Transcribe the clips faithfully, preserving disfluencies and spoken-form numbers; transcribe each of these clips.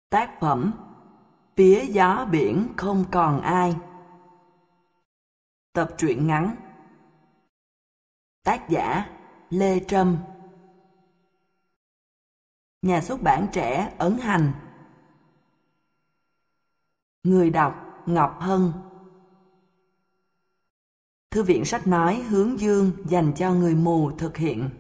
Tác phẩm Phía gió biển không còn ai. Tập truyện ngắn. Tác giả Lê Trâm. Nhà xuất bản Trẻ Ấn Hành. Người đọc Ngọc Hân. Thư viện sách nói Hướng Dương dành cho người mù thực hiện.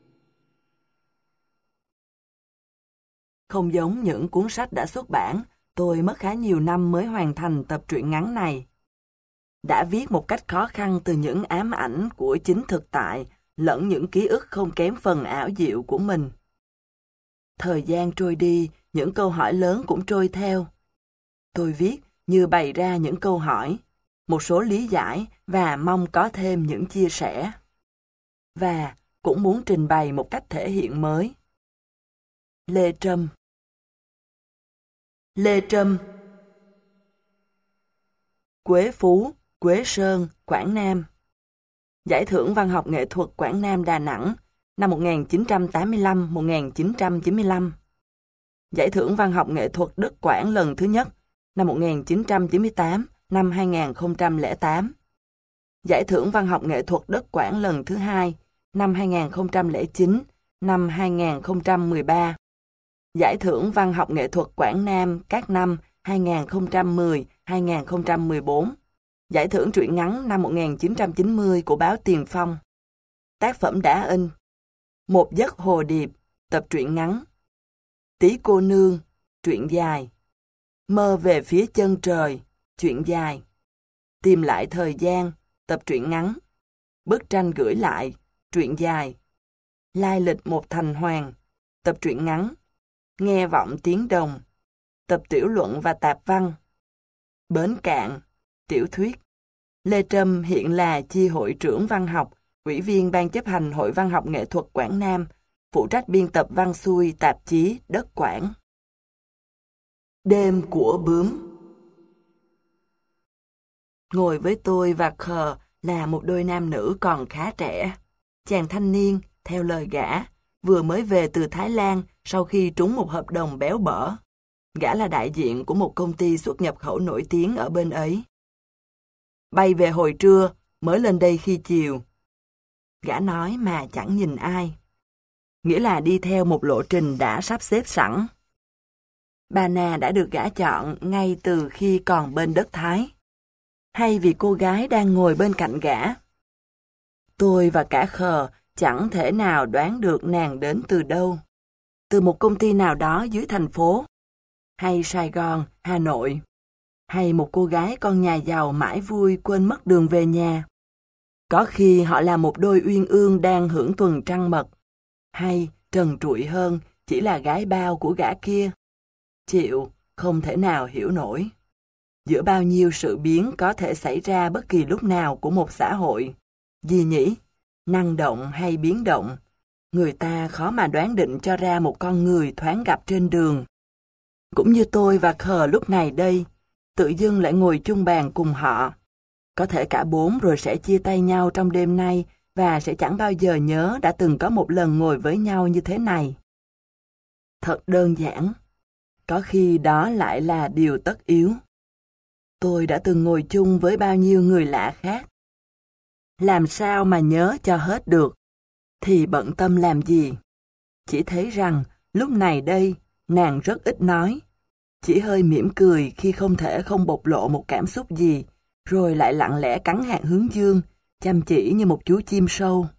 Không giống những cuốn sách đã xuất bản, tôi mất khá nhiều năm mới hoàn thành tập truyện ngắn này. Đã viết một cách khó khăn từ những ám ảnh của chính thực tại, lẫn những ký ức không kém phần ảo diệu của mình. Thời gian trôi đi, những câu hỏi lớn cũng trôi theo. Tôi viết như bày ra những câu hỏi, một số lý giải và mong có thêm những chia sẻ. Và cũng muốn trình bày một cách thể hiện mới. Lê Trâm. Lê Trâm. Quế Phú, Quế Sơn, Quảng Nam. Giải thưởng Văn học nghệ thuật Quảng Nam Đà Nẵng năm một nghìn chín trăm tám mươi lăm đến một nghìn chín trăm chín mươi lăm. Giải thưởng Văn học nghệ thuật Đất Quảng lần thứ nhất năm một nghìn chín trăm chín mươi tám năm hai nghìn không trăm lẻ tám. Giải thưởng Văn học nghệ thuật Đất Quảng lần thứ hai năm hai nghìn không trăm lẻ chín, năm hai nghìn không trăm mười ba. Giải thưởng Văn học nghệ thuật Quảng Nam các năm hai nghìn không trăm mười đến hai nghìn không trăm mười bốn. Giải thưởng truyện ngắn năm một nghìn chín trăm chín mươi của báo Tiền Phong. Tác phẩm đã in: Một giấc hồ điệp, tập truyện ngắn. Tí cô nương, truyện dài. Mơ về phía chân trời, truyện dài. Tìm lại thời gian, tập truyện ngắn. Bức tranh gửi lại, truyện dài. Lai lịch một thành hoàng, tập truyện ngắn. Nghe vọng tiếng đồng, tập tiểu luận và tạp văn. Bến cạn, tiểu thuyết. Lê Trâm hiện là chi hội trưởng văn học, ủy viên ban chấp hành Hội Văn học Nghệ thuật Quảng Nam, phụ trách biên tập văn xuôi tạp chí Đất Quảng. Đêm của bướm. Ngồi với tôi và khờ là một đôi nam nữ còn khá trẻ. Chàng thanh niên, theo lời gã, vừa mới về từ Thái Lan sau khi trúng một hợp đồng béo bở. Gã là đại diện của một công ty xuất nhập khẩu nổi tiếng ở bên ấy. Bay về hồi trưa, mới lên đây khi chiều. Gã nói mà chẳng nhìn ai. Nghĩa là đi theo một lộ trình đã sắp xếp sẵn. Bà nà đã được gã chọn ngay từ khi còn bên đất Thái. Hay vì cô gái đang ngồi bên cạnh gã. Tôi và cả khờ chẳng thể nào đoán được nàng đến từ đâu. Từ một công ty nào đó dưới thành phố. Hay Sài Gòn, Hà Nội. Hay một cô gái con nhà giàu mãi vui quên mất đường về nhà. Có khi họ là một đôi uyên ương đang hưởng tuần trăng mật. Hay, trần trụi hơn, chỉ là gái bao của gã kia. Chịu, không thể nào hiểu nổi. Giữa bao nhiêu sự biến có thể xảy ra bất kỳ lúc nào của một xã hội. Gì nhỉ? Năng động hay biến động? Người ta khó mà đoán định cho ra một con người thoáng gặp trên đường. Cũng như tôi và khờ lúc này đây, tự dưng lại ngồi chung bàn cùng họ. Có thể cả bốn rồi sẽ chia tay nhau trong đêm nay và sẽ chẳng bao giờ nhớ đã từng có một lần ngồi với nhau như thế này. Thật đơn giản. Có khi đó lại là điều tất yếu. Tôi đã từng ngồi chung với bao nhiêu người lạ khác. Làm sao mà nhớ cho hết được? Thì bận tâm làm gì? Chỉ thấy rằng lúc này đây nàng rất ít nói. Chỉ hơi mỉm cười khi không thể không bộc lộ một cảm xúc gì, rồi lại lặng lẽ cắn hạt hướng dương, chăm chỉ như một chú chim sâu.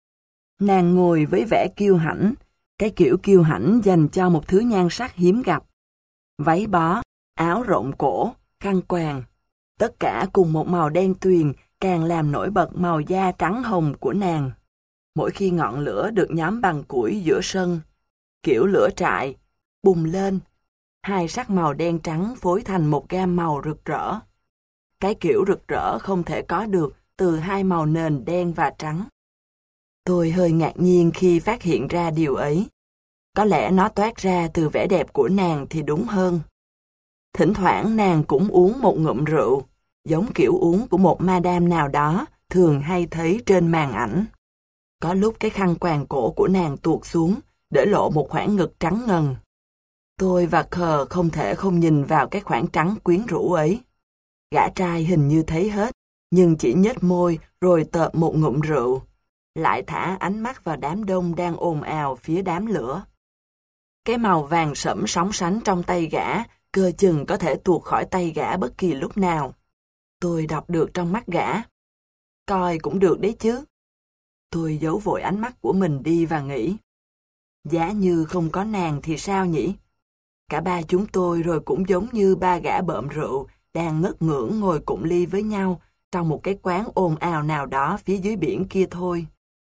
Nàng ngồi với vẻ kiêu hãnh, cái kiểu kiêu hãnh dành cho một thứ nhan sắc hiếm gặp. Váy bó, áo rộng cổ, khăn quàng, tất cả cùng một màu đen tuyền càng làm nổi bật màu da trắng hồng của nàng. Mỗi khi ngọn lửa được nhóm bằng củi giữa sân, kiểu lửa trại, bùng lên, hai sắc màu đen trắng phối thành một gam màu rực rỡ. Cái kiểu rực rỡ không thể có được từ hai màu nền đen và trắng. Tôi hơi ngạc nhiên khi phát hiện ra điều ấy. Có lẽ nó toát ra từ vẻ đẹp của nàng thì đúng hơn. Thỉnh thoảng nàng cũng uống một ngụm rượu, giống kiểu uống của một madame nào đó thường hay thấy trên màn ảnh. Có lúc cái khăn quàng cổ của nàng tuột xuống, để lộ một khoảng ngực trắng ngần. Tôi và khờ không thể không nhìn vào cái khoảng trắng quyến rũ ấy. Gã trai hình như thấy hết, nhưng chỉ nhếch môi rồi tợp một ngụm rượu, lại thả ánh mắt vào đám đông đang ồn ào phía đám lửa. Cái màu vàng sẫm sóng sánh trong tay gã, cơ chừng có thể tuột khỏi tay gã bất kỳ lúc nào. Tôi đọc được trong mắt gã. Coi cũng được đấy chứ. Tôi giấu vội ánh mắt của mình đi và nghĩ. Giá như không có nàng thì sao nhỉ? Cả ba chúng tôi rồi cũng giống như ba gã bợm rượu, đang ngất ngưỡng ngồi cụng ly với nhau trong một cái quán ồn ào nào đó phía dưới biển kia thôi.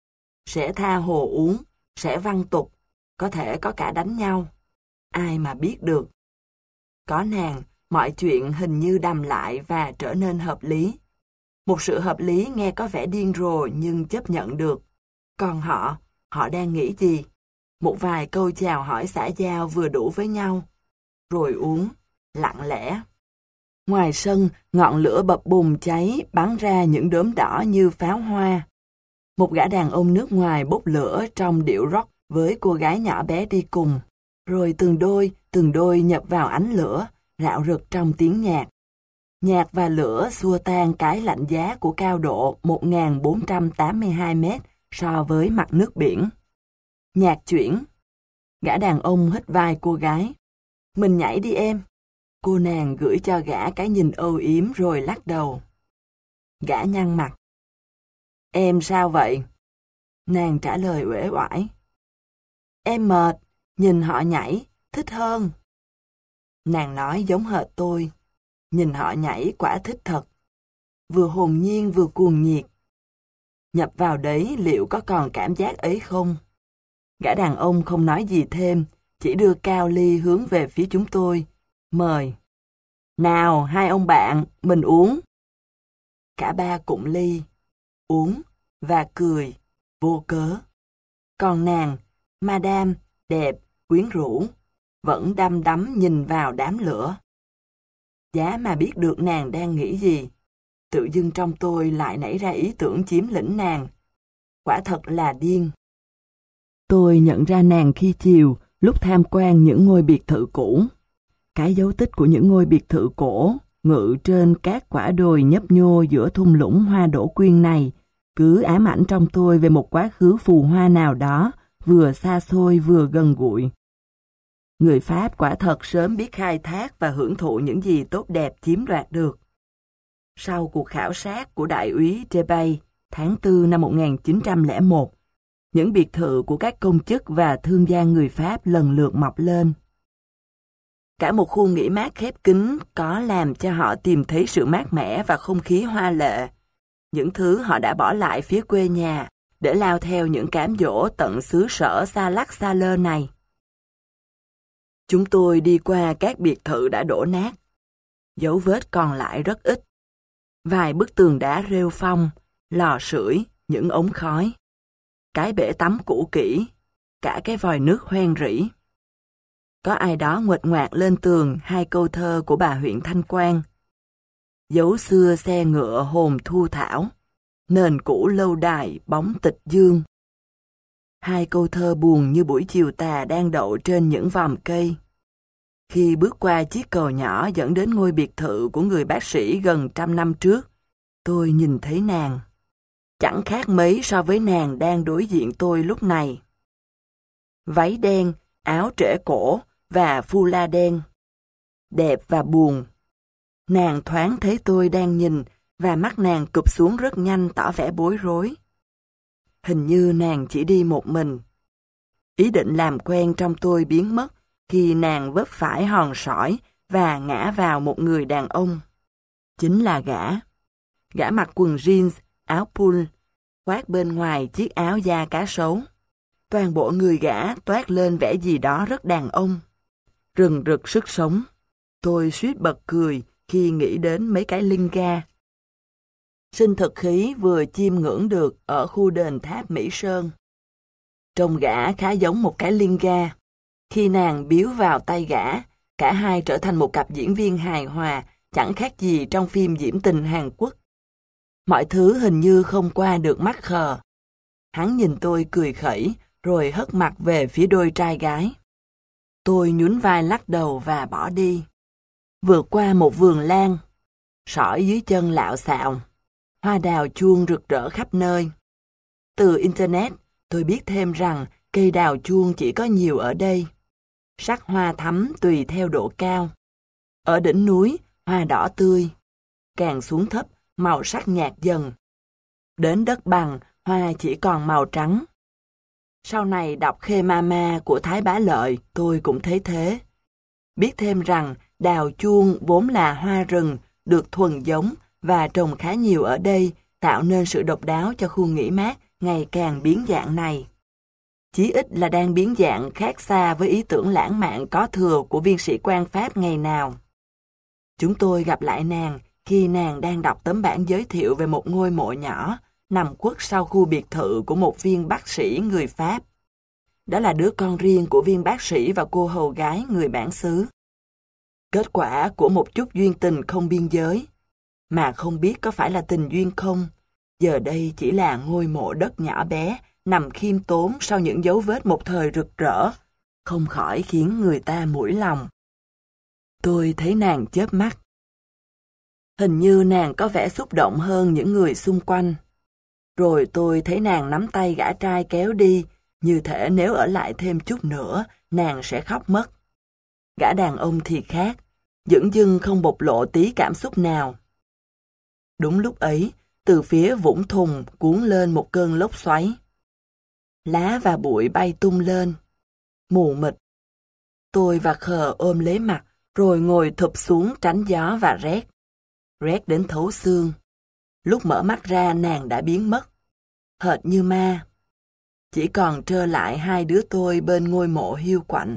Sẽ tha hồ uống, sẽ văng tục, có thể có cả đánh nhau. Ai mà biết được. Có nàng, mọi chuyện hình như đầm lại và trở nên hợp lý. Một sự hợp lý nghe có vẻ điên rồ nhưng chấp nhận được. Còn họ, họ đang nghĩ gì? Một vài câu chào hỏi xã giao vừa đủ với nhau. Rồi uống, lặng lẽ. Ngoài sân, ngọn lửa bập bùng cháy bắn ra những đốm đỏ như pháo hoa. Một gã đàn ông nước ngoài bốc lửa trong điệu rock với cô gái nhỏ bé đi cùng. Rồi từng đôi, từng đôi nhập vào ánh lửa, rạo rực trong tiếng nhạc. Nhạc và lửa xua tan cái lạnh giá của cao độ một nghìn bốn trăm tám mươi hai mét so với mặt nước biển. Nhạc chuyển. Gã đàn ông hít vai cô gái. Mình nhảy đi em. Cô nàng gửi cho gã cái nhìn âu yếm rồi lắc đầu. Gã nhăn mặt. Em sao vậy? Nàng trả lời uể oải. Em mệt, nhìn họ nhảy, thích hơn. Nàng nói giống hệt tôi. Nhìn họ nhảy quả thích thật. Vừa hồn nhiên vừa cuồng nhiệt. Nhập vào đấy liệu có còn cảm giác ấy không? Gã đàn ông không nói gì thêm, chỉ đưa cao ly hướng về phía chúng tôi. Mời. Nào, hai ông bạn, mình uống. Cả ba cụng ly, uống và cười, vô cớ. Còn nàng, Madame, đẹp, quyến rũ, vẫn đăm đắm nhìn vào đám lửa. Giá mà biết được nàng đang nghĩ gì, tự dưng trong tôi lại nảy ra ý tưởng chiếm lĩnh nàng. Quả thật là điên. Tôi nhận ra nàng khi chiều, lúc tham quan những ngôi biệt thự cũ. Cái dấu tích của những ngôi biệt thự cổ, ngự trên các quả đồi nhấp nhô giữa thung lũng hoa đỗ quyên này, cứ ám ảnh trong tôi về một quá khứ phù hoa nào đó, vừa xa xôi vừa gần gũi. Người Pháp quả thật sớm biết khai thác và hưởng thụ những gì tốt đẹp chiếm đoạt được. Sau cuộc khảo sát của đại úy Debay tháng tư năm một nghìn chín trăm lẻ một, những biệt thự của các công chức và thương gia người Pháp lần lượt mọc lên. Cả một khu nghỉ mát khép kín có làm cho họ tìm thấy sự mát mẻ và không khí hoa lệ, những thứ họ đã bỏ lại phía quê nhà để lao theo những cám dỗ tận xứ sở xa lắc xa lơ này. Chúng tôi đi qua các biệt thự đã đổ nát, dấu vết còn lại rất ít. Vài bức tường đá rêu phong, lò sưởi, những ống khói, cái bể tắm cũ kỹ, cả cái vòi nước hoen rỉ. Có ai đó nguệch ngoạc lên tường hai câu thơ của bà huyện Thanh Quan. Dấu xưa xe ngựa hồn thu thảo, nền cũ lâu đài bóng tịch dương. Hai câu thơ buồn như buổi chiều tà đang đậu trên những vòm cây. Khi bước qua chiếc cầu nhỏ dẫn đến ngôi biệt thự của người bác sĩ gần trăm năm trước, tôi nhìn thấy nàng. Chẳng khác mấy so với nàng đang đối diện tôi lúc này. Váy đen, áo trễ cổ và phu la đen. Đẹp và buồn. Nàng thoáng thấy tôi đang nhìn và mắt nàng cụp xuống rất nhanh tỏ vẻ bối rối. Hình như nàng chỉ đi một mình. Ý định làm quen trong tôi biến mất khi nàng vấp phải hòn sỏi và ngã vào một người đàn ông. Chính là gã. Gã mặc quần jeans, áo pull, khoác bên ngoài chiếc áo da cá sấu. Toàn bộ người gã toát lên vẻ gì đó rất đàn ông. Rừng rực sức sống. Tôi suýt bật cười khi nghĩ đến mấy cái linh ga. Sinh thực khí vừa chiêm ngưỡng được ở khu đền tháp Mỹ Sơn. Trông gã khá giống một cái linh ga. Khi nàng biếu vào tay gã, cả hai trở thành một cặp diễn viên hài hòa, chẳng khác gì trong phim diễm tình Hàn Quốc. Mọi thứ hình như không qua được mắt khờ. Hắn nhìn tôi cười khẩy, rồi hất mặt về phía đôi trai gái. Tôi nhún vai lắc đầu và bỏ đi. Vượt qua một vườn lan, sỏi dưới chân lạo xạo, hoa đào chuông rực rỡ khắp nơi. Từ Internet, tôi biết thêm rằng cây đào chuông chỉ có nhiều ở đây. Sắc hoa thắm tùy theo độ cao. Ở đỉnh núi, hoa đỏ tươi. Càng xuống thấp, màu sắc nhạt dần. Đến đất bằng, hoa chỉ còn màu trắng. Sau này đọc Khê Ma Ma của Thái Bá Lợi, tôi cũng thấy thế. Biết thêm rằng đào chuông vốn là hoa rừng, được thuần giống và trồng khá nhiều ở đây, tạo nên sự độc đáo cho khu nghỉ mát ngày càng biến dạng này. Chí ít là đang biến dạng khác xa với ý tưởng lãng mạn có thừa của viên sĩ quan Pháp ngày nào. Chúng tôi gặp lại nàng khi nàng đang đọc tấm bản giới thiệu về một ngôi mộ nhỏ nằm khuất sau khu biệt thự của một viên bác sĩ người Pháp. Đó là đứa con riêng của viên bác sĩ và cô hầu gái người bản xứ. Kết quả của một chút duyên tình không biên giới, mà không biết có phải là tình duyên không, giờ đây chỉ là ngôi mộ đất nhỏ bé, nằm khiêm tốn sau những dấu vết một thời rực rỡ, không khỏi khiến người ta mũi lòng. Tôi thấy nàng chớp mắt. Hình như nàng có vẻ xúc động hơn những người xung quanh. Rồi tôi thấy nàng nắm tay gã trai kéo đi, như thể nếu ở lại thêm chút nữa, nàng sẽ khóc mất. Gã đàn ông thì khác, dửng dưng không bộc lộ tí cảm xúc nào. Đúng lúc ấy, từ phía Vũng Thùng cuốn lên một cơn lốc xoáy. Lá và bụi bay tung lên, mù mịt. Tôi và Khờ ôm lấy mặt, rồi ngồi thụp xuống tránh gió và rét. Rét đến thấu xương. Lúc mở mắt ra nàng đã biến mất, hệt như ma. Chỉ còn trơ lại hai đứa tôi bên ngôi mộ hiu quạnh.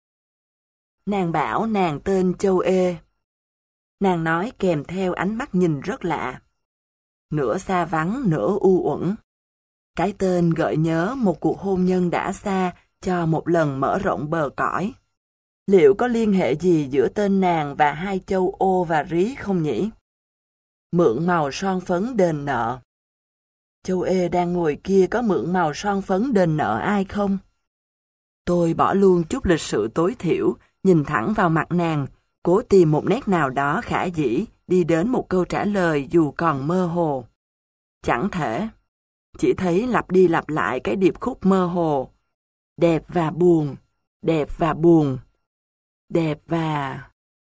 Nàng bảo nàng tên Châu Ê. Nàng nói kèm theo ánh mắt nhìn rất lạ. Nửa xa vắng, nửa u uẩn. Cái tên gợi nhớ một cuộc hôn nhân đã xa cho một lần mở rộng bờ cõi. Liệu có liên hệ gì giữa tên nàng và hai châu Ô và Rí không nhỉ? Mượn màu son phấn đền nợ. Châu Ê đang ngồi kia có mượn màu son phấn đền nợ ai không? Tôi bỏ luôn chút lịch sự tối thiểu, nhìn thẳng vào mặt nàng, cố tìm một nét nào đó khả dĩ, đi đến một câu trả lời dù còn mơ hồ. Chẳng thể. Chỉ thấy lặp đi lặp lại cái điệp khúc mơ hồ. Đẹp và buồn, đẹp và buồn, đẹp và...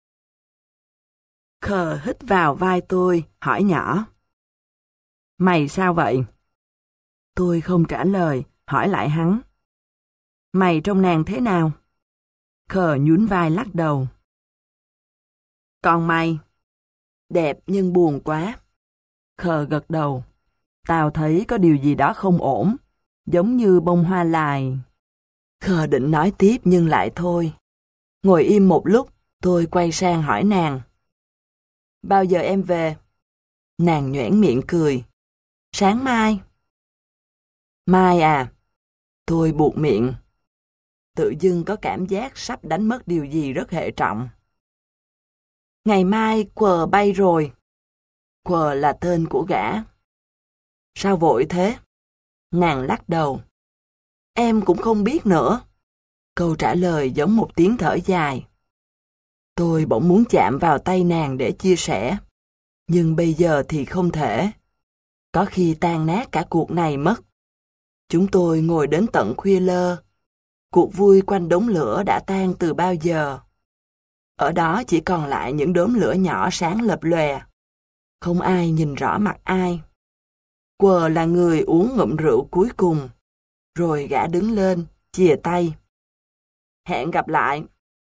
Khờ hít vào vai tôi, hỏi nhỏ. Mày sao vậy? Tôi không trả lời, hỏi lại hắn. Mày trông nàng thế nào? Khờ nhún vai lắc đầu. Còn mày? Đẹp nhưng buồn quá. Khờ gật đầu. Tao thấy có điều gì đó không ổn, giống như bông hoa lài. Khờ định nói tiếp nhưng lại thôi. Ngồi im một lúc, tôi quay sang hỏi nàng. Bao giờ em về? Nàng nhoẻn miệng cười. Sáng mai. Mai à? Tôi buột miệng. Tự dưng có cảm giác sắp đánh mất điều gì rất hệ trọng. Ngày mai Quờ bay rồi. Quờ là tên của gã. Sao vội thế? Nàng lắc đầu. Em cũng không biết nữa. Câu trả lời giống một tiếng thở dài. Tôi bỗng muốn chạm vào tay nàng để chia sẻ. Nhưng bây giờ thì không thể. Có khi tan nát cả cuộc này mất. Chúng tôi ngồi đến tận khuya lơ. Cuộc vui quanh đống lửa đã tan từ bao giờ. Ở đó chỉ còn lại những đốm lửa nhỏ sáng lập lòe. Không ai nhìn rõ mặt ai. Quờ là người uống ngụm rượu cuối cùng. Rồi gã đứng lên, chìa tay. Hẹn gặp lại.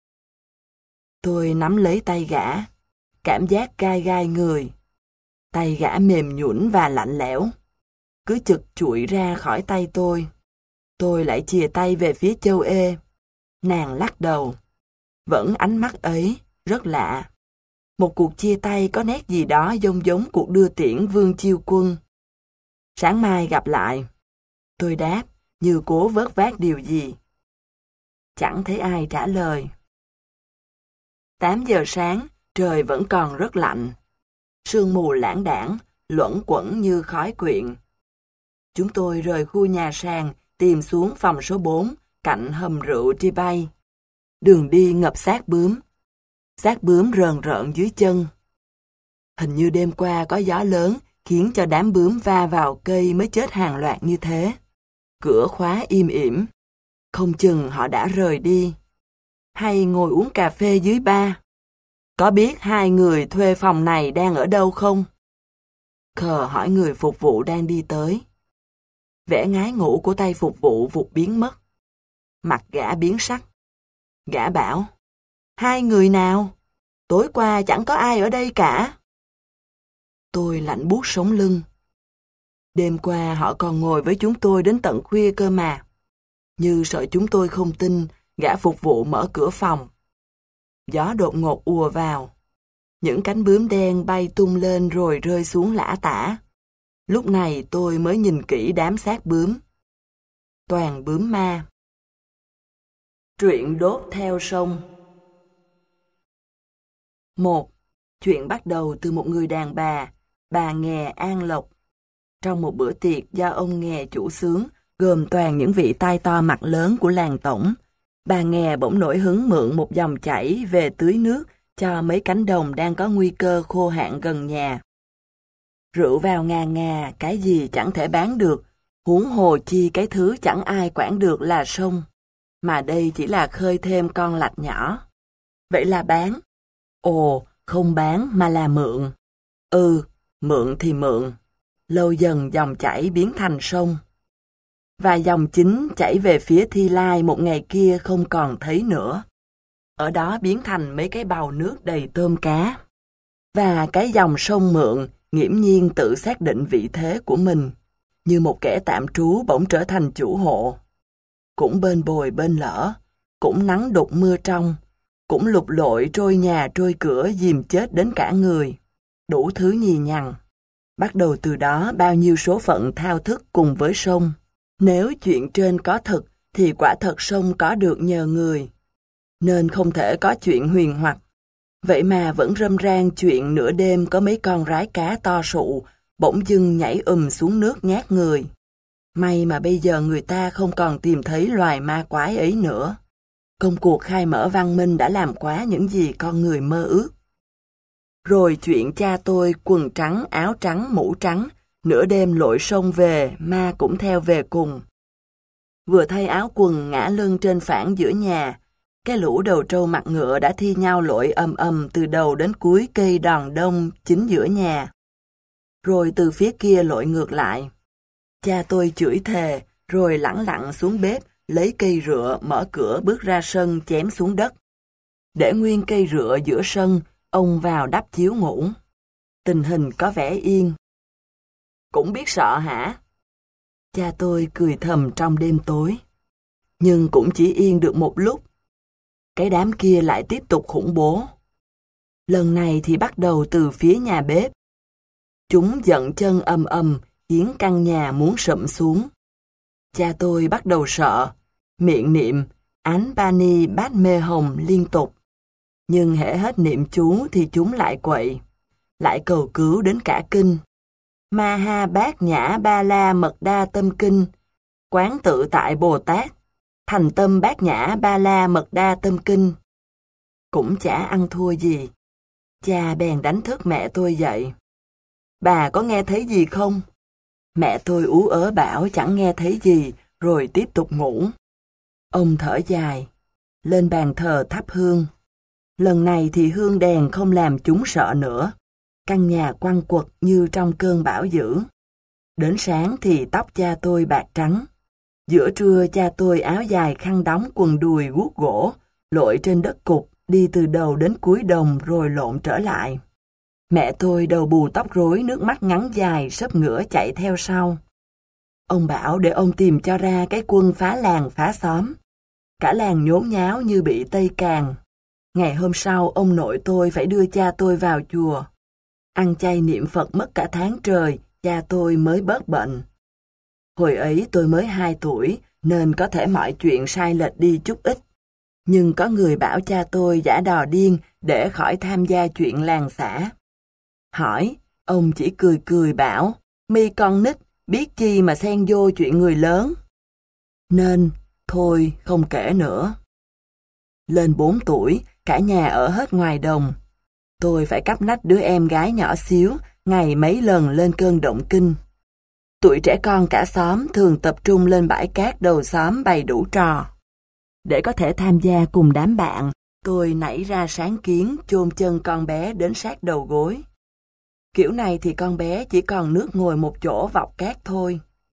Tôi nắm lấy tay gã. Cảm giác gai gai người. Tay gã mềm nhũn và lạnh lẽo. Cứ chực chuội ra khỏi tay tôi. Tôi lại chìa tay về phía Châu Ê. Nàng lắc đầu. Vẫn ánh mắt ấy, rất lạ. Một cuộc chia tay có nét gì đó giống giống cuộc đưa tiễn Vương Chiêu Quân. Sáng mai gặp lại. Tôi đáp, như cố vớt vát điều gì. Chẳng thấy ai trả lời. tám giờ sáng, trời vẫn còn rất lạnh. Sương mù lãng đãng, luẩn quẩn như khói quyện. Chúng tôi rời khu nhà sàn, tìm xuống phòng số bốn, cạnh hầm rượu Tri Bay. Đường đi ngập xác bướm. Xác bướm rờn rợn dưới chân. Hình như đêm qua có gió lớn khiến cho đám bướm va vào cây mới chết hàng loạt như thế. Cửa khóa im ỉm. Không chừng họ đã rời đi. Hay ngồi uống cà phê dưới ba. Có biết hai người thuê phòng này đang ở đâu không? Khờ hỏi người phục vụ đang đi tới. Vẻ ngái ngủ của tay phục vụ vụt biến mất. Mặt gã biến sắc. Gã bảo, hai người nào? Tối qua chẳng có ai ở đây cả. Tôi lạnh buốt sống lưng. Đêm qua họ còn ngồi với chúng tôi đến tận khuya cơ mà. Như sợ chúng tôi không tin, gã phục vụ mở cửa phòng. Gió đột ngột ùa vào. Những cánh bướm đen bay tung lên rồi rơi xuống lả tả. Lúc này tôi mới nhìn kỹ đám xác bướm. Toàn bướm ma. Truyện đốt theo sông. Một. Chuyện bắt đầu từ một người đàn bà, bà Nghè An Lộc. Trong một bữa tiệc do ông Nghè chủ xướng, gồm toàn những vị tai to mặt lớn của làng tổng, bà Nghè bỗng nổi hứng mượn một dòng chảy về tưới nước cho mấy cánh đồng đang có nguy cơ khô hạn gần nhà. Rượu vào ngà ngà, cái gì chẳng thể bán được, huống hồ chi cái thứ chẳng ai quản được là sông. Mà đây chỉ là khơi thêm con lạch nhỏ. Vậy là bán. Ồ, không bán mà là mượn. Ừ, mượn thì mượn. Lâu dần dòng chảy biến thành sông. Và dòng chính chảy về phía Thi Lai một ngày kia không còn thấy nữa. Ở đó biến thành mấy cái bầu nước đầy tôm cá. Và cái dòng sông mượn nghiễm nhiên tự xác định vị thế của mình, như một kẻ tạm trú bỗng trở thành chủ hộ. Cũng bên bồi bên lỡ, cũng nắng đục mưa trong, cũng lục lội trôi nhà trôi cửa dìm chết đến cả người. Đủ thứ nhì nhằng. Bắt đầu từ đó bao nhiêu số phận thao thức cùng với sông. Nếu chuyện trên có thật, thì quả thật sông có được nhờ người. Nên không thể có chuyện huyền hoặc. Vậy mà vẫn râm ran chuyện nửa đêm có mấy con rái cá to sụ, bỗng dưng nhảy ùm xuống nước nhát người. May mà bây giờ người ta không còn tìm thấy loài ma quái ấy nữa. Công cuộc khai mở văn minh đã làm quá những gì con người mơ ước. Rồi chuyện cha tôi quần trắng, áo trắng, mũ trắng, nửa đêm lội sông về, ma cũng theo về cùng. Vừa thay áo quần ngã lưng trên phản giữa nhà, cái lũ đầu trâu mặt ngựa đã thi nhau lội ầm ầm từ đầu đến cuối cây đòn đông chính giữa nhà. Rồi từ phía kia lội ngược lại. Cha tôi chửi thề, rồi lẳng lặng xuống bếp, lấy cây rựa mở cửa bước ra sân chém xuống đất. Để nguyên cây rựa giữa sân, ông vào đắp chiếu ngủ. Tình hình có vẻ yên. Cũng biết sợ hả? Cha tôi cười thầm trong đêm tối. Nhưng cũng chỉ yên được một lúc. Cái đám kia lại tiếp tục khủng bố. Lần này thì bắt đầu từ phía nhà bếp. Chúng giận chân ầm ầm, khiến căn nhà muốn sụm xuống. Cha tôi bắt đầu sợ, miệng niệm Án Bani Bát Mê Hồng liên tục. Nhưng hễ hết niệm chú thì chúng lại quậy, lại cầu cứu đến cả kinh. Ma Ha Bát Nhã Ba La Mật Đa Tâm Kinh, quán tự tại Bồ Tát, thành tâm Bát Nhã Ba La Mật Đa Tâm Kinh. Cũng chả ăn thua gì. Cha bèn đánh thức mẹ tôi dậy. Bà có nghe thấy gì không? Mẹ tôi ú ớ bảo chẳng nghe thấy gì, rồi tiếp tục ngủ. Ông thở dài, lên bàn thờ thắp hương. Lần này thì hương đèn không làm chúng sợ nữa. Căn nhà quăng quật như trong cơn bão dữ. Đến sáng thì tóc cha tôi bạc trắng. Giữa trưa cha tôi áo dài khăn đóng quần đùi guốc gỗ, lội trên đất cục, đi từ đầu đến cuối đồng rồi lộn trở lại. Mẹ tôi đầu bù tóc rối, nước mắt ngắn dài, sấp ngửa chạy theo sau. Ông bảo để ông tìm cho ra cái quân phá làng phá xóm. Cả làng nhốn nháo như bị Tây Càn. Ngày hôm sau, ông nội tôi phải đưa cha tôi vào chùa. Ăn chay niệm Phật mất cả tháng trời, cha tôi mới bớt bệnh. Hồi ấy tôi mới hai tuổi, nên có thể mọi chuyện sai lệch đi chút ít. Nhưng có người bảo cha tôi giả đò điên để khỏi tham gia chuyện làng xã. Hỏi, ông chỉ cười cười bảo, mi con nít, biết chi mà xen vô chuyện người lớn. Nên, thôi không kể nữa. Lên bốn tuổi, cả nhà ở hết ngoài đồng. Tôi phải cắp nách đứa em gái nhỏ xíu, ngày mấy lần lên cơn động kinh. Tụi trẻ con cả xóm thường tập trung lên bãi cát đầu xóm bày đủ trò. Để có thể tham gia cùng đám bạn, tôi nảy ra sáng kiến chôn chân con bé đến sát đầu gối. Kiểu này thì con bé chỉ còn nước ngồi một chỗ vọc cát thôi.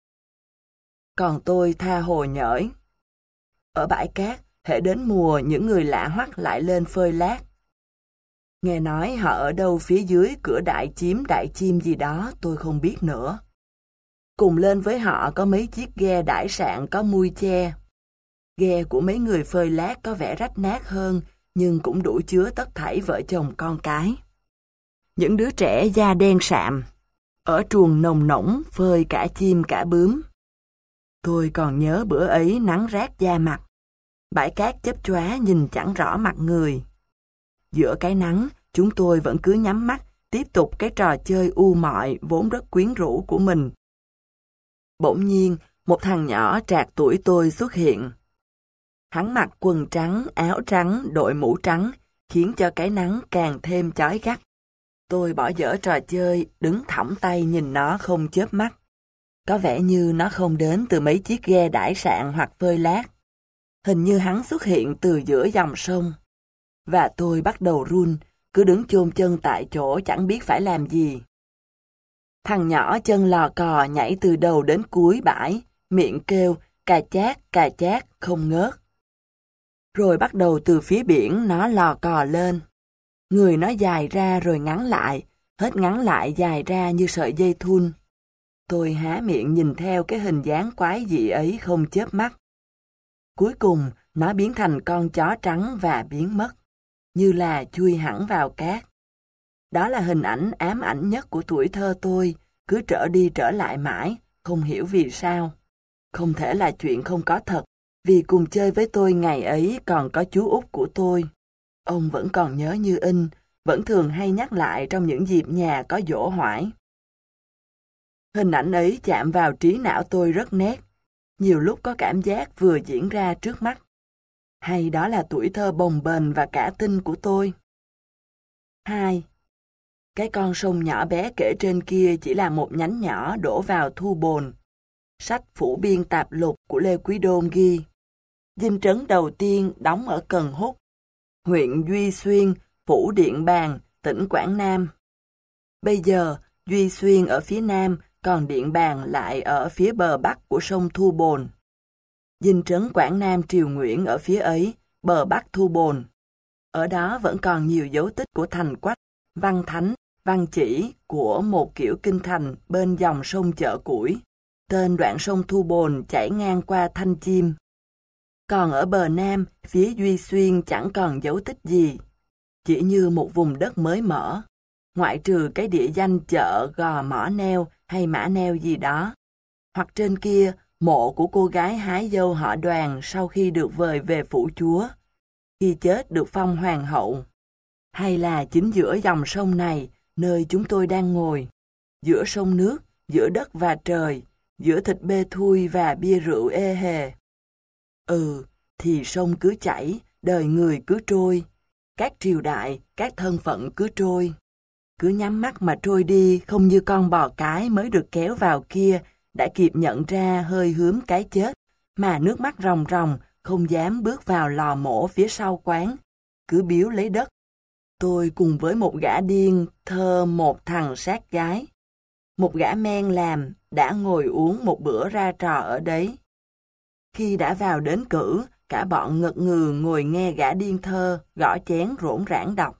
Còn tôi tha hồ nhỡi. Ở bãi cát, hễ đến mùa những người lạ hoắc lại lên phơi lát. Nghe nói họ ở đâu phía dưới cửa đại chiếm đại chim gì đó tôi không biết nữa. Cùng lên với họ có mấy chiếc ghe đãi sạn có mui che. Ghe của mấy người phơi lát có vẻ rách nát hơn, nhưng cũng đủ chứa tất thảy vợ chồng con cái. Những đứa trẻ da đen sạm, ở truồng nồng nỗng phơi cả chim cả bướm. Tôi còn nhớ bữa ấy nắng rát da mặt, bãi cát chớp chóe nhìn chẳng rõ mặt người. Giữa cái nắng, chúng tôi vẫn cứ nhắm mắt, tiếp tục cái trò chơi u mọi vốn rất quyến rũ của mình. Bỗng nhiên, một thằng nhỏ trạc tuổi tôi xuất hiện. Hắn mặc quần trắng, áo trắng, đội mũ trắng, khiến cho cái nắng càng thêm chói gắt. Tôi bỏ dở trò chơi, đứng thõng tay nhìn nó không chớp mắt. Có vẻ như nó không đến từ mấy chiếc ghe đãi sạn hoặc phơi lát. Hình như hắn xuất hiện từ giữa dòng sông. Và tôi bắt đầu run, cứ đứng chôn chân tại chỗ chẳng biết phải làm gì. Thằng nhỏ chân lò cò nhảy từ đầu đến cuối bãi, miệng kêu cà chát cà chát không ngớt. Rồi bắt đầu từ phía biển nó lò cò lên. Người nó dài ra rồi ngắn lại, hết ngắn lại dài ra như sợi dây thun. Tôi há miệng nhìn theo cái hình dáng quái dị ấy không chớp mắt. Cuối cùng, nó biến thành con chó trắng và biến mất, như là chui hẳn vào cát. Đó là hình ảnh ám ảnh nhất của tuổi thơ tôi, cứ trở đi trở lại mãi, không hiểu vì sao. Không thể là chuyện không có thật, vì cùng chơi với tôi ngày ấy còn có chú út của tôi. Ông vẫn còn nhớ như in, vẫn thường hay nhắc lại trong những dịp nhà có giỗ hoải. Hình ảnh ấy chạm vào trí não tôi rất nét, nhiều lúc có cảm giác vừa diễn ra trước mắt. Hay đó là tuổi thơ bồng bềnh và cả tin của tôi. Hai. Cái con sông nhỏ bé kể trên kia chỉ là một nhánh nhỏ đổ vào Thu Bồn. Sách phủ biên tạp lục của Lê Quý Đôn ghi. Dinh trấn đầu tiên đóng ở Cần Húc, huyện Duy Xuyên, phủ Điện Bàn, tỉnh Quảng Nam. Bây giờ, Duy Xuyên ở phía nam, còn Điện Bàn lại ở phía bờ bắc của sông Thu Bồn. Dinh trấn Quảng Nam Triều Nguyễn ở phía ấy, bờ bắc Thu Bồn. Ở đó vẫn còn nhiều dấu tích của thành quách, văn thánh, văn chỉ của một kiểu kinh thành bên dòng sông Chợ Củi. Tên đoạn sông Thu Bồn chảy ngang qua Thanh Chiêm. Còn ở bờ nam, phía Duy Xuyên chẳng còn dấu tích gì. Chỉ như một vùng đất mới mở. Ngoại trừ cái địa danh chợ Gò Mỏ Neo hay Mã Neo gì đó. Hoặc trên kia, mộ của cô gái hái dâu họ Đoàn sau khi được vời về phủ chúa. Khi chết được phong hoàng hậu. Hay là chính giữa dòng sông này, nơi chúng tôi đang ngồi. Giữa sông nước, giữa đất và trời, giữa thịt bê thui và bia rượu ê hề. Ừ, thì sông cứ chảy, đời người cứ trôi. Các triều đại, các thân phận cứ trôi. Cứ nhắm mắt mà trôi đi, không như con bò cái mới được kéo vào kia, đã kịp nhận ra hơi hướm cái chết, mà nước mắt ròng ròng, không dám bước vào lò mổ phía sau quán, cứ biếu lấy đất. Tôi cùng với một gã điên thơ một thằng sát gái. Một gã men làm, đã ngồi uống một bữa ra trò ở đấy. Khi đã vào đến cử, cả bọn ngật ngừ ngồi nghe gã điên thơ, gõ chén rỗn rãng đọc.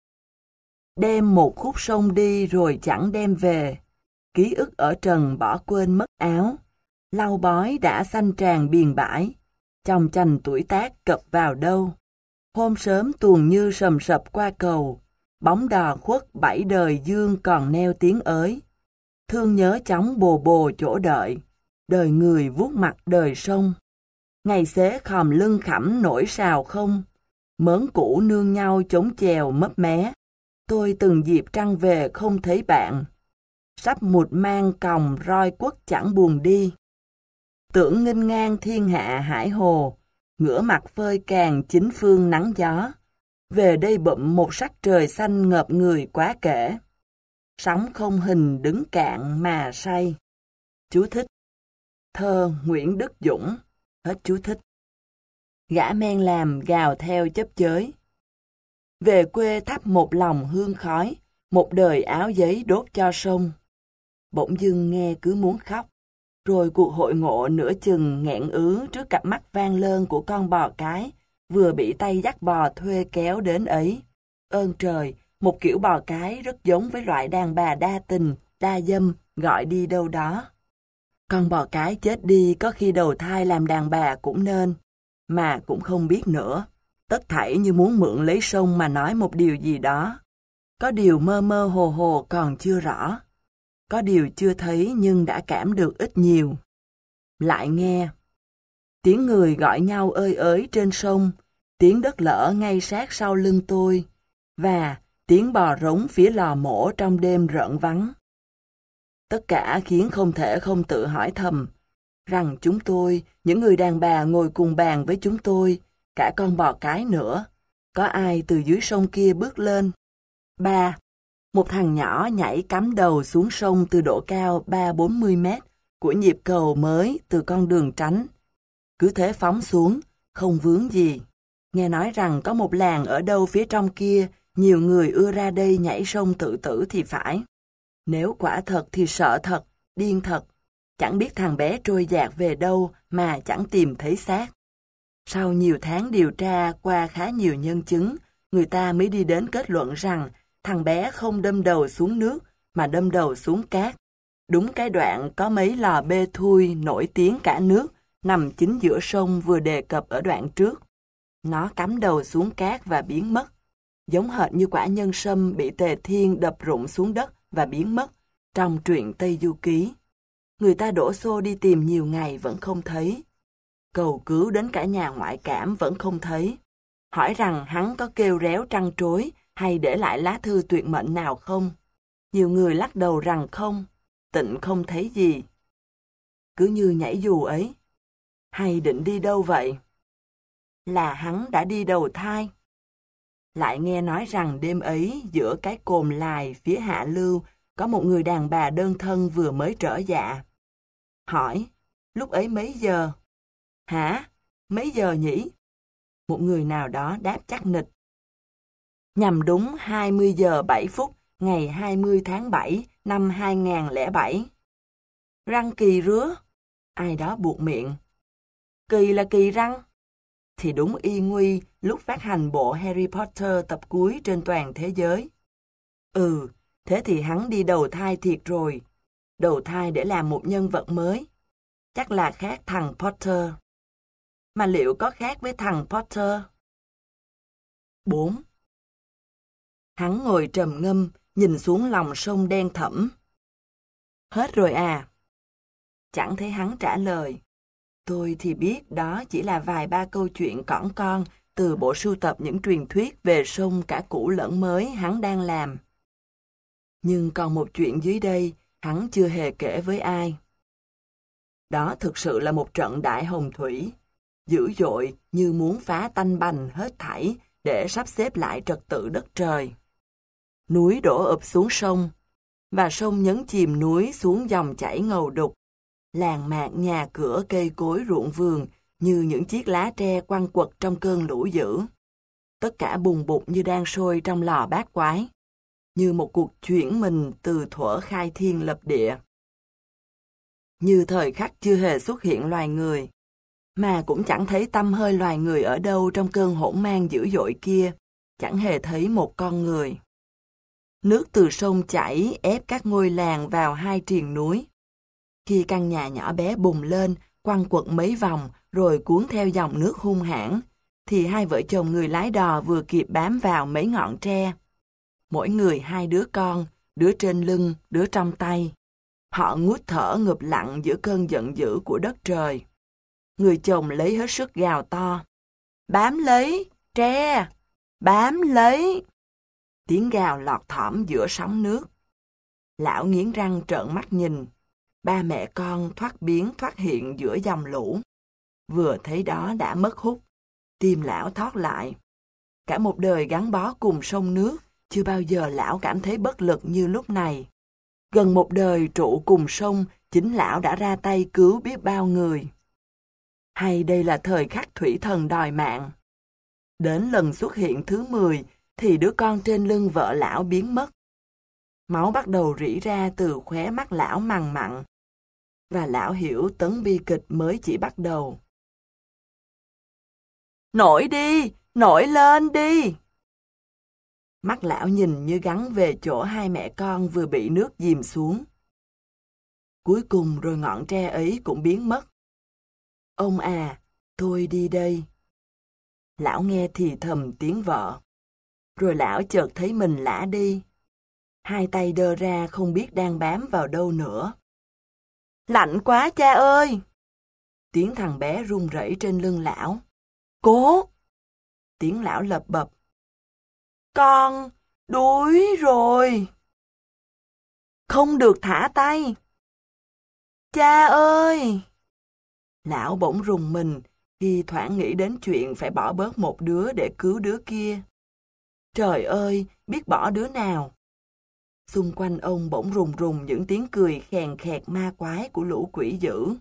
Đem một khúc sông đi rồi chẳng đem về, ký ức ở trần bỏ quên mất áo, lau bói đã xanh tràn biền bãi, chồng chành tuổi tác cập vào đâu. Hôm sớm tuồng như sầm sập qua cầu, bóng đò khuất bảy đời dương còn neo tiếng ới. Thương nhớ chóng bồ bồ chỗ đợi, đời người vuốt mặt đời sông. Ngày xế khòm lưng khẩm nổi sào không, mớn cũ nương nhau chống chèo mấp mé. Tôi từng dịp trăng về không thấy bạn, sắp một mang còng roi quất chẳng buồn đi. Tưởng nghênh ngang thiên hạ hải hồ, ngửa mặt phơi càng chín phương nắng gió. Về đây bụm một sắc trời xanh ngợp người quá kể. Sóng không hình đứng cạn mà say. Chú thích. Thơ Nguyễn Đức Dũng. Hết chú thích. Gã men làm gào theo chấp chới. Về quê thắp một lòng hương khói, một đời áo giấy đốt cho sông. Bỗng dưng nghe cứ muốn khóc, rồi cuộc hội ngộ nửa chừng nghẹn ứ trước cặp mắt vang lơn của con bò cái, vừa bị tay dắt bò thuê kéo đến ấy. Ơn trời, một kiểu bò cái rất giống với loại đàn bà đa tình, đa dâm, gọi đi đâu đó. Con bò cái chết đi có khi đầu thai làm đàn bà cũng nên, mà cũng không biết nữa. Tất thảy như muốn mượn lấy sông mà nói một điều gì đó. Có điều mơ mơ hồ hồ còn chưa rõ. Có điều chưa thấy nhưng đã cảm được ít nhiều. Lại nghe tiếng người gọi nhau ơi ới trên sông, tiếng đất lở ngay sát sau lưng tôi, và tiếng bò rống phía lò mổ trong đêm rợn vắng. Tất cả khiến không thể không tự hỏi thầm, rằng chúng tôi, những người đàn bà ngồi cùng bàn với chúng tôi, cả con bò cái nữa, có ai từ dưới sông kia bước lên? Ba, một thằng nhỏ nhảy cắm đầu xuống sông từ độ cao ba bốn mươi mét của nhịp cầu mới từ con đường tránh. Cứ thế phóng xuống, không vướng gì. Nghe nói rằng có một làng ở đâu phía trong kia, nhiều người ưa ra đây nhảy sông tự tử thì phải. Nếu quả thật thì sợ thật, điên thật. Chẳng biết thằng bé trôi dạt về đâu mà chẳng tìm thấy xác. Sau nhiều tháng điều tra qua khá nhiều nhân chứng, người ta mới đi đến kết luận rằng thằng bé không đâm đầu xuống nước mà đâm đầu xuống cát. Đúng cái đoạn có mấy lò bê thui nổi tiếng cả nước nằm chính giữa sông vừa đề cập ở đoạn trước. Nó cắm đầu xuống cát và biến mất, giống hệt như quả nhân sâm bị Tề Thiên đập rụng xuống đất và biến mất trong truyện Tây Du Ký. Người ta đổ xô đi tìm nhiều ngày vẫn không thấy. Cầu cứu đến cả nhà ngoại cảm vẫn không thấy. Hỏi rằng hắn có kêu réo trăn trối hay để lại lá thư tuyệt mệnh nào không? Nhiều người lắc đầu rằng không, Tịnh không thấy gì. Cứ như nhảy dù ấy. Hay định đi đâu vậy? Là hắn đã đi đầu thai. Lại nghe nói rằng đêm ấy giữa cái cồn lài phía hạ lưu có một người đàn bà đơn thân vừa mới trở dạ. Hỏi, lúc ấy mấy giờ? Hả? Mấy giờ nhỉ? Một người nào đó đáp chắc nịch. Nhằm đúng hai mươi giờ bảy phút ngày hai mươi tháng bảy năm hai nghìn không trăm lẻ bảy. Răng kỳ rứa? Ai đó buột miệng. Kỳ là kỳ răng? Thì đúng y nguy lúc phát hành bộ Harry Potter tập cuối trên toàn thế giới. Ừ, thế thì hắn đi đầu thai thiệt rồi. Đầu thai để làm một nhân vật mới. Chắc là khác thằng Potter. Mà liệu có khác với thằng Potter? bốn. Hắn ngồi trầm ngâm, nhìn xuống lòng sông đen thẫm. Hết rồi à? Chẳng thấy hắn trả lời. Tôi thì biết đó chỉ là vài ba câu chuyện cỏn con từ bộ sưu tập những truyền thuyết về sông cả cũ lẫn mới hắn đang làm. Nhưng còn một chuyện dưới đây, hắn chưa hề kể với ai. Đó thực sự là một trận đại hồng thủy, dữ dội như muốn phá tanh bành hết thảy để sắp xếp lại trật tự đất trời. Núi đổ ụp xuống sông, và sông nhấn chìm núi xuống dòng chảy ngầu đục. Làng mạc nhà cửa cây cối ruộng vườn như những chiếc lá tre quăng quật trong cơn lũ dữ. Tất cả bùng bụt như đang sôi trong lò bát quái, như một cuộc chuyển mình từ thuở khai thiên lập địa. Như thời khắc chưa hề xuất hiện loài người, mà cũng chẳng thấy tăm hơi loài người ở đâu trong cơn hỗn mang dữ dội kia, chẳng hề thấy một con người. Nước từ sông chảy ép các ngôi làng vào hai triền núi. Khi căn nhà nhỏ bé bùng lên, quăng quật mấy vòng rồi cuốn theo dòng nước hung hãn, thì hai vợ chồng người lái đò vừa kịp bám vào mấy ngọn tre. Mỗi người hai đứa con, đứa trên lưng, đứa trong tay. Họ ngút thở ngụp lặng giữa cơn giận dữ của đất trời. Người chồng lấy hết sức gào to. Bám lấy, tre, bám lấy. Tiếng gào lọt thỏm giữa sóng nước. Lão nghiến răng trợn mắt nhìn. Ba mẹ con thoát biến thoát hiện giữa dòng lũ. Vừa thấy đó đã mất hút, Tim lão thót lại. Cả một đời gắn bó cùng sông nước, chưa bao giờ lão cảm thấy bất lực như lúc này. Gần một đời trụ cùng sông, chính lão đã ra tay cứu biết bao người. Hay đây là thời khắc thủy thần đòi mạng. Đến lần xuất hiện thứ mười, thì đứa con trên lưng vợ lão biến mất. Máu bắt đầu rỉ ra từ khóe mắt lão mằn mặn. Và lão hiểu tấn bi kịch mới chỉ bắt đầu. Nổi đi, nổi lên đi! Mắt lão nhìn như gắn về chỗ hai mẹ con vừa bị nước dìm xuống. Cuối cùng rồi ngọn tre ấy cũng biến mất. Ông à, tôi đi đây. Lão nghe thì thầm tiếng vợ. Rồi lão chợt thấy mình lả đi. Hai tay đơ ra không biết đang bám vào đâu nữa. Lạnh quá cha ơi! Tiếng thằng bé run rẩy trên lưng lão. Cố! Tiếng lão lập bập. Con đuối rồi. Không được thả tay. Cha ơi! Lão bỗng rùng mình khi thoảng nghĩ đến chuyện phải bỏ bớt một đứa để cứu đứa kia. Trời ơi, biết bỏ đứa nào? Xung quanh ông bỗng rùng rùng những tiếng cười khèn khẹt ma quái của lũ quỷ dữ.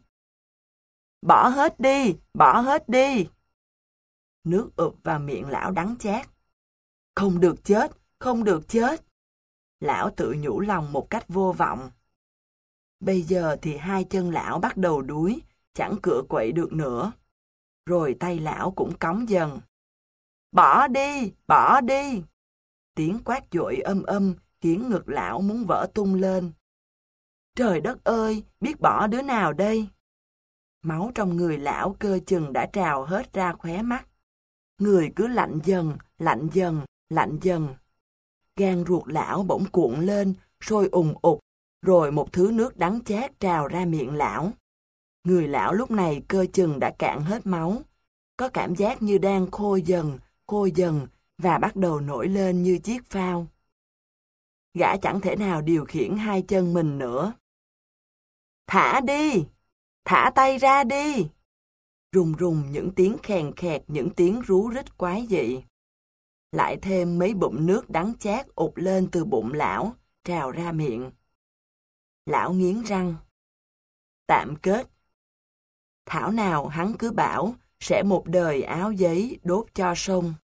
Bỏ hết đi, bỏ hết đi! Nước ụp vào miệng lão đắng chát. Không được chết, không được chết! Lão tự nhủ lòng một cách vô vọng. Bây giờ thì hai chân lão bắt đầu đuối, chẳng cựa quậy được nữa. Rồi tay lão cũng cóng dần. Bỏ đi, bỏ đi! Tiếng quát dội âm âm khiến ngực lão muốn vỡ tung lên. Trời đất ơi, biết bỏ đứa nào đây? Máu trong người lão cơ chừng đã trào hết ra khóe mắt. Người cứ lạnh dần, lạnh dần, lạnh dần. Gan ruột lão bỗng cuộn lên, sôi ùng ục, rồi một thứ nước đắng chát trào ra miệng lão. Người lão lúc này cơ chừng đã cạn hết máu, có cảm giác như đang khô dần, khô dần và bắt đầu nổi lên như chiếc phao. Gã chẳng thể nào điều khiển hai chân mình nữa. Thả đi! Thả tay ra đi! Rùng rùng những tiếng khèn khẹt, những tiếng rú rít quái dị. Lại thêm mấy bụng nước đắng chát ụt lên từ bụng lão, trào ra miệng. Lão nghiến răng. Tạm kết. Thảo nào hắn cứ bảo sẽ một đời áo giấy đốt cho sông.